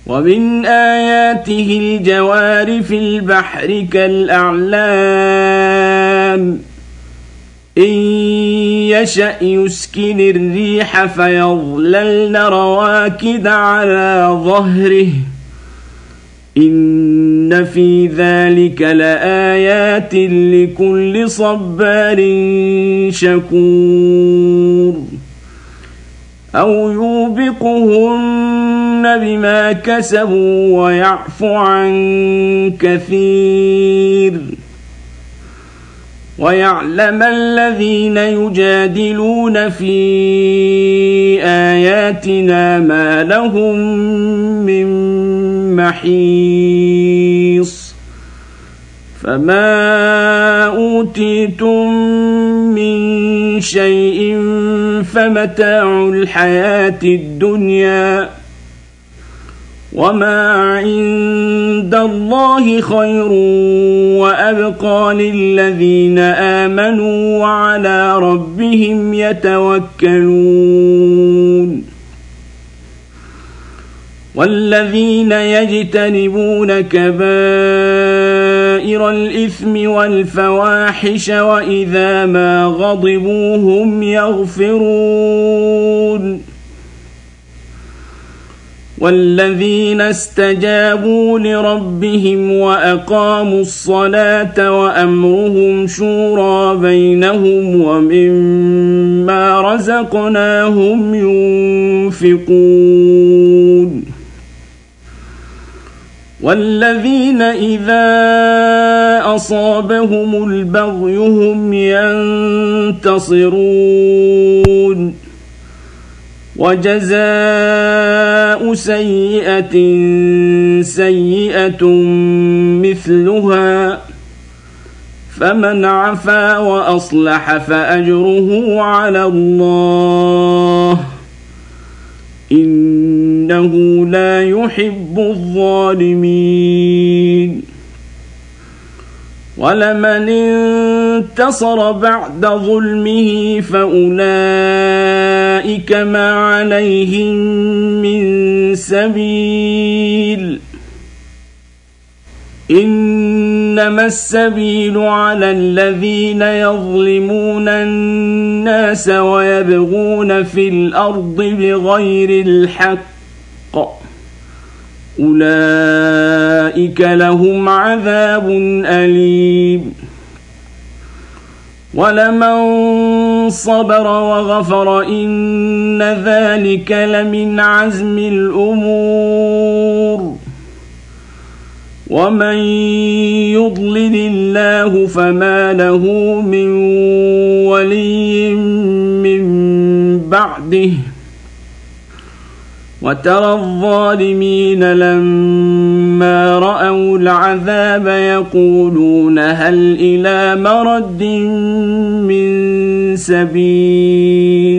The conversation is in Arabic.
ومن آياته الجوار في البحر كالأعلام إن يشأ يسكن الريح فيظللن رواكد على ظهره إن في ذلك لآيات لكل صبار شكور أو يوبقهن بما كسبوا ويعفو عن كثير ويعلم الذين يجادلون في آياتنا ما لهم من محيص فما أوتيتم من شيء فمتاع الحياة الدنيا وما عند الله خير وأبقى للذين آمنوا وعلى ربهم يتوكلون والذين يجتنبون كبائر الإثم والفواحش وإذا ما غضبوا هم يغفرون والذين استجابوا لربهم وأقاموا الصلاة وأمرهم شورى بينهم ومما رزقناهم ينفقون والذين إذا أصابهم البغي هم ينتصرون وجزاء سيئة سيئة مثلها فمن عفا وأصلح فأجره على الله إنه لا يحب الظالمين ولمن انتصر بعد ظلمه فأولئك ما عليهم من سبيل إنما السبيل على الذين يظلمون الناس ويبغون في الأرض بغير الحق أولئك لهم عذاب أليم ولمن صبر وغفر إن ذلك لمن عزم الأمور ومن يضلل الله فما له من ولي من بعده وترى الظالمين لما رأوا العذاب يقولون هل إلى مرد من سبيل